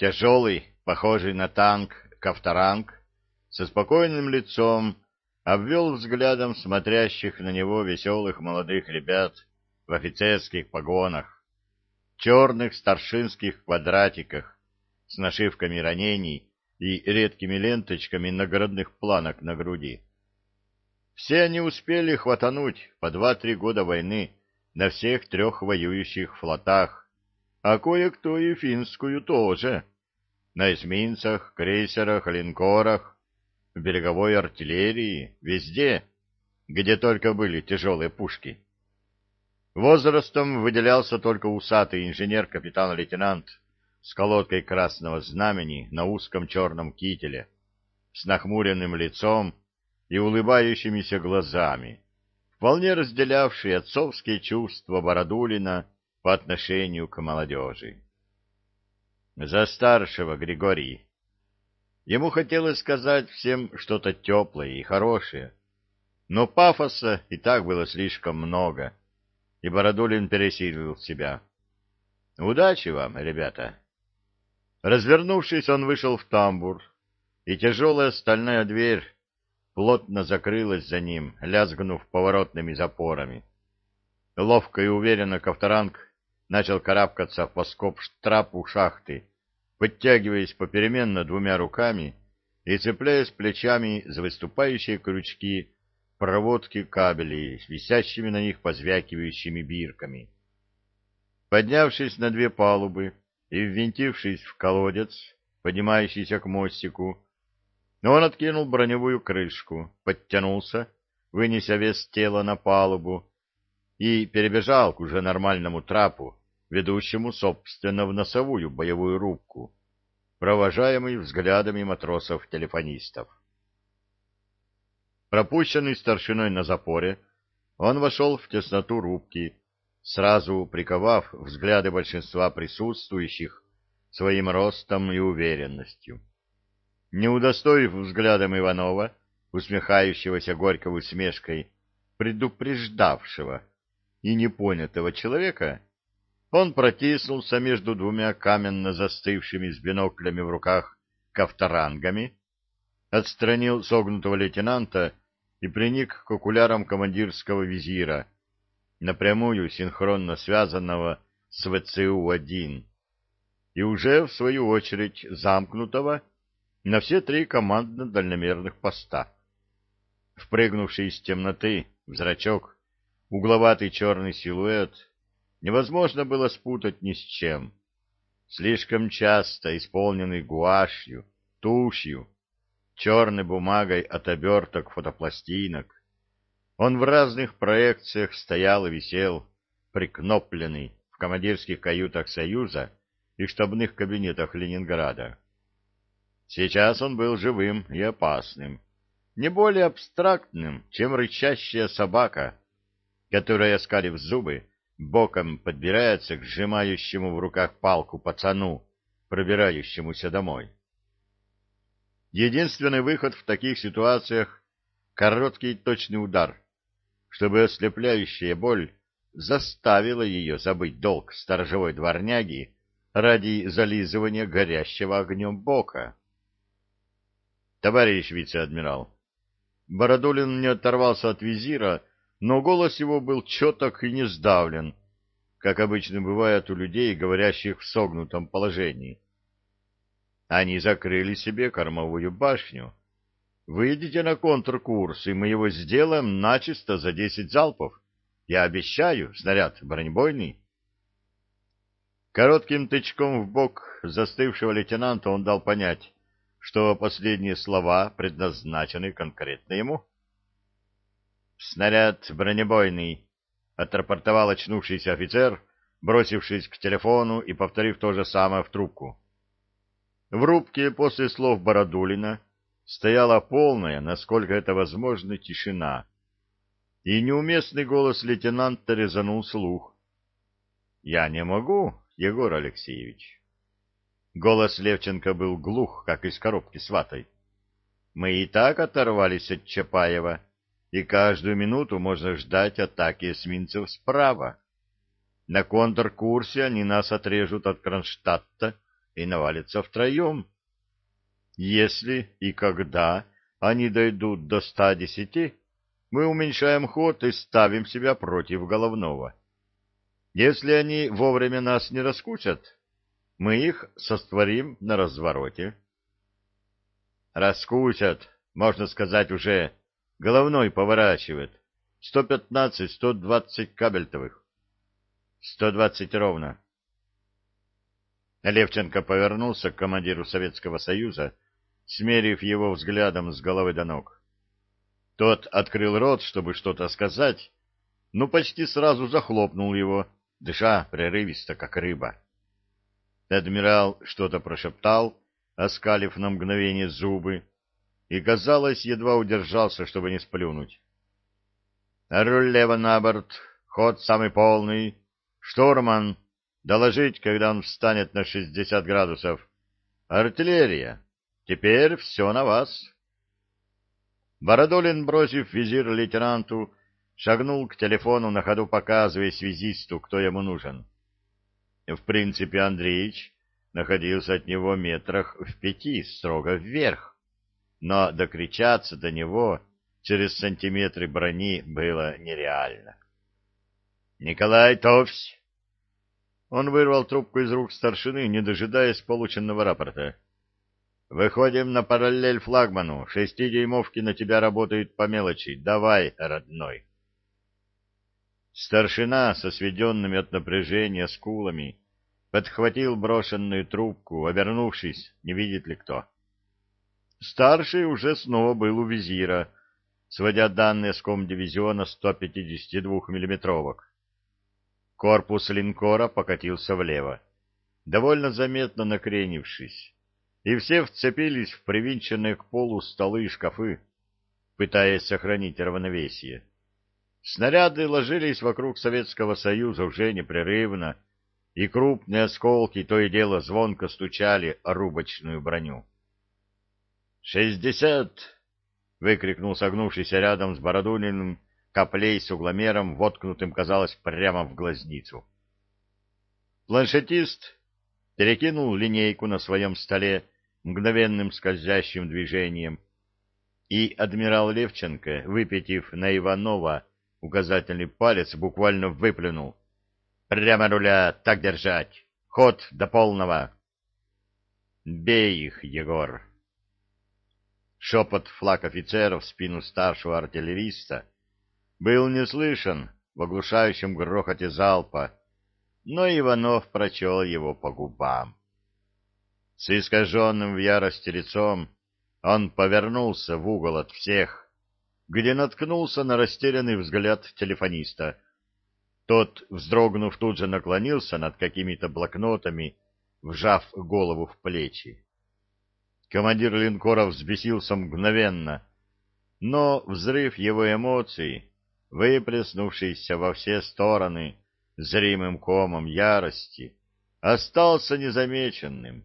Тяжелый, похожий на танк, Ковторанг, со спокойным лицом обвел взглядом смотрящих на него веселых молодых ребят в офицерских погонах, черных старшинских квадратиках с нашивками ранений и редкими ленточками наградных планок на груди. Все они успели хватануть по 2-3 года войны на всех 3 воюющих флотах, а кое-кто и финскую тоже, на эсминцах, крейсерах, линкорах, в береговой артиллерии, везде, где только были тяжелые пушки. Возрастом выделялся только усатый инженер-капитан-лейтенант с колодкой красного знамени на узком черном кителе, с нахмуренным лицом и улыбающимися глазами, вполне разделявший отцовские чувства Бородулина по отношению к молодежи. За старшего, Григорий. Ему хотелось сказать всем что-то теплое и хорошее, но пафоса и так было слишком много, и Бородулин пересилил себя. Удачи вам, ребята. Развернувшись, он вышел в тамбур, и тяжелая стальная дверь плотно закрылась за ним, лязгнув поворотными запорами. Ловко и уверенно Ковторанг начал карабкаться по скоб-штрапу шахты, подтягиваясь попеременно 2 руками и цепляясь плечами за выступающие крючки проводки кабелей с висящими на них позвякивающими бирками. Поднявшись на 2 палубы и ввинтившись в колодец, поднимающийся к мостику, он откинул броневую крышку, подтянулся, вынеся вес тела на палубу, и перебежал к уже нормальному трапу, ведущему, собственно, в носовую боевую рубку, провожаемый взглядами матросов-телефонистов. Пропущенный старшиной на запоре, он вошел в тесноту рубки, сразу приковав взгляды большинства присутствующих своим ростом и уверенностью. Не удостоив взглядом Иванова, усмехающегося горькой усмешкой, предупреждавшего и непонятого человека, он протиснулся между 2 каменно застывшими с биноклями в руках ковторангами, отстранил согнутого лейтенанта и приник к окулярам командирского визира, напрямую синхронно связанного с ВЦУ-1, и уже, в свою очередь, замкнутого на все 3 командно-дальномерных поста. Впрыгнувший из темноты в зрачок угловатый черный силуэт невозможно было спутать ни с чем. Слишком часто исполненный гуашью, тушью, черной бумагой от оберток фотопластинок, он в разных проекциях стоял и висел, прикнопленный в командирских каютах Союза и штабных кабинетах Ленинграда. Сейчас он был живым и опасным, не более абстрактным, чем рычащая собака, которая, оскалив зубы, боком подбирается к сжимающему в руках палку пацану, пробирающемуся домой. Единственный выход в таких ситуациях — короткий точный удар, чтобы ослепляющая боль заставила ее забыть долг сторожевой дворняги ради зализывания горящего огнем бока. Товарищ вице-адмирал. Бородулин не оторвался от визира, но голос его был четок и не сдавлен, как обычно бывает у людей, говорящих в согнутом положении. Они закрыли себе кормовую башню. Выйдите на контркурс, и мы его сделаем начисто за 10 залпов. Я обещаю, снаряд бронебойный. Коротким тычком в бок застывшего лейтенанта он дал понять, что последние слова предназначены конкретно ему. «Снаряд бронебойный», — отрапортовал очнувшийся офицер, бросившись к телефону и повторив то же самое в трубку. В рубке после слов Бородулина стояла полная, насколько это возможно, тишина, и неуместный голос лейтенанта резанул слух. «Я не могу, Егор Алексеевич». Голос Левченко был глух, как из коробки с ватой. «Мы и так оторвались от Чапаева, и каждую минуту можно ждать атаки эсминцев справа. На контркурсе они нас отрежут от Кронштадта и навалятся втроем. Если и когда они дойдут до 110, мы уменьшаем ход и ставим себя против головного. Если они вовремя нас не раскусят, мы их состворим на развороте. Раскусят, можно сказать, уже головной поворачивает. 115-120 кабельтовых. 120 ровно. Левченко повернулся к командиру Советского Союза, смерив его взглядом с головы до ног. Тот открыл рот, чтобы что-то сказать, но почти сразу захлопнул его, дыша прерывисто, как рыба. Адмирал что-то прошептал, оскалив на мгновение зубы, и, казалось, едва удержался, чтобы не сплюнуть. «Руль лево на борт, ход самый полный. Штурман, доложить, когда он встанет на 60 градусов. Артиллерия, теперь все на вас». Бородулин, бросив визир лейтенанту, шагнул к телефону, на ходу показывая связисту, кто ему нужен. В принципе, Андреич находился от него метрах в 5, строго вверх, но докричаться до него через сантиметры брони было нереально. «Николай Товсь!» Он вырвал трубку из рук старшины, не дожидаясь полученного рапорта. «Выходим на параллель флагману. 6-дюймовки на тебя работают по мелочи. Давай, родной». Старшина со сведенными от напряжения скулами подхватил брошенную трубку, обернувшись, не видит ли кто. Старший уже снова был у визира, сводя данные с комдивизиона 152-миллиметровок. Корпус линкора покатился влево, довольно заметно накренившись, и все вцепились в привинченные к полу столы и шкафы, пытаясь сохранить равновесие. Снаряды ложились вокруг Советского Союза уже непрерывно, и крупные осколки то и дело звонко стучали о рубочную броню. «60!» — выкрикнул согнувшийся рядом с Бородулиным Коплей с угломером, воткнутым, казалось, прямо в глазницу. Планшетист перекинул линейку на своем столе мгновенным скользящим движением, и адмирал Левченко, выпятив на Иванова указательный палец, буквально выплюнул: «Прямо руля, так держать! Ход до полного!» «Бей их, Егор!» Шепот флаг офицеров в спину старшего артиллериста был не слышен в оглушающем грохоте залпа, но Иванов прочел его по губам. С искаженным в ярости лицом он повернулся в угол от всех, где наткнулся на растерянный взгляд телефониста. Тот, вздрогнув, тут же наклонился над какими-то блокнотами, вжав голову в плечи. Командир линкора взбесился мгновенно, но взрыв его эмоций, выплеснувшийся во все стороны зримым комом ярости, остался незамеченным.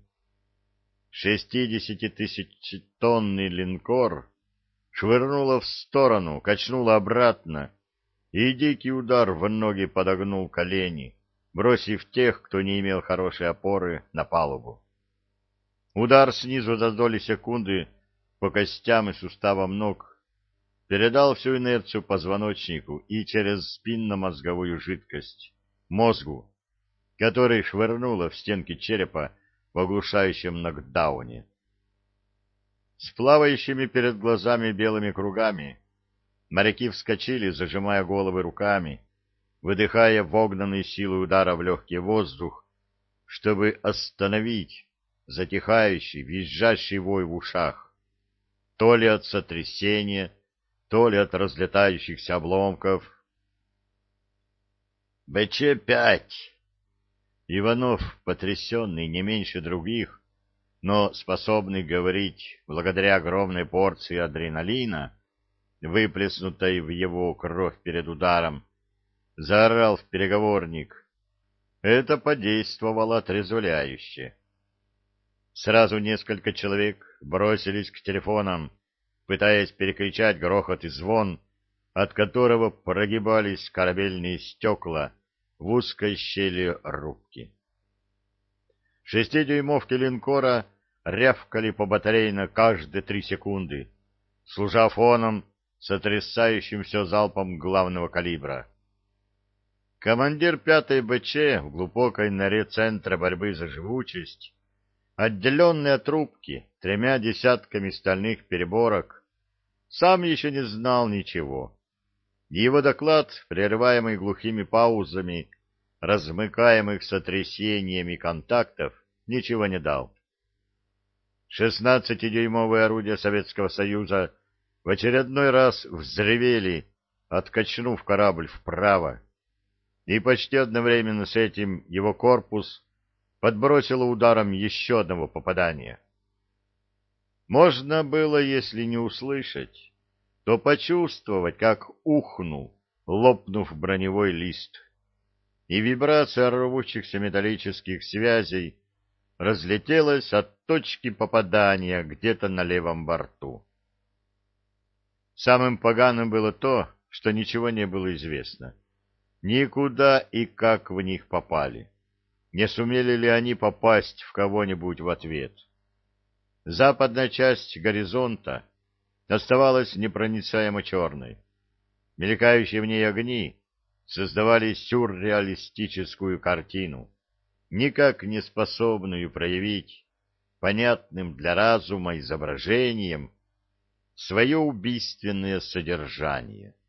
60-тысячетонный линкор швырнуло в сторону, качнуло обратно, и дикий удар в ноги подогнул колени, бросив тех, кто не имел хорошей опоры, на палубу. Удар снизу за доли секунды по костям и суставам ног передал всю инерцию позвоночнику и через спинномозговую жидкость мозгу, который швырнуло в стенки черепа в оглушающем нокдауне. С плавающими перед глазами белыми кругами моряки вскочили, зажимая головы руками, выдыхая вогнанный силой удара в легкий воздух, чтобы остановить затихающий, визжащий вой в ушах, то ли от сотрясения, то ли от разлетающихся обломков. «БЧ-5!» Иванов, потрясенный не меньше других, но способный говорить благодаря огромной порции адреналина, выплеснутой в его кровь перед ударом, заорал в переговорник. Это подействовало отрезвляюще. Сразу несколько человек бросились к телефонам, пытаясь перекричать грохот и звон, от которого прогибались корабельные стекла в узкой щели рубки. Шестидюймовки линкора рявкали по батарейно каждые 3 секунды, служа фоном сотрясающим все залпом главного калибра. Командир 5-й БЧ в глубокой норе Центра борьбы за живучесть, отделенный от рубки 3 десятками стальных переборок, сам еще не знал ничего. Его доклад, прерываемый глухими паузами, размыкаемых сотрясениями контактов, ничего не дал. 16-дюймовые орудия Советского Союза в очередной раз взревели, откачнув корабль вправо, и почти одновременно с этим его корпус подбросило ударом еще одного попадания. Можно было, если не услышать, то почувствовать, как ухнул, лопнув броневой лист, и вибрация рвущихся металлических связей разлетелась от точки попадания где-то на левом борту. Самым поганым было то, что ничего не было известно. Никуда и как в них попали. Не сумели ли они попасть в кого-нибудь в ответ? Западная часть горизонта оставалась непроницаемо черной. Мелькающие в ней огни создавали сюрреалистическую картину, никак не способную проявить понятным для разума изображением свое убийственное содержание.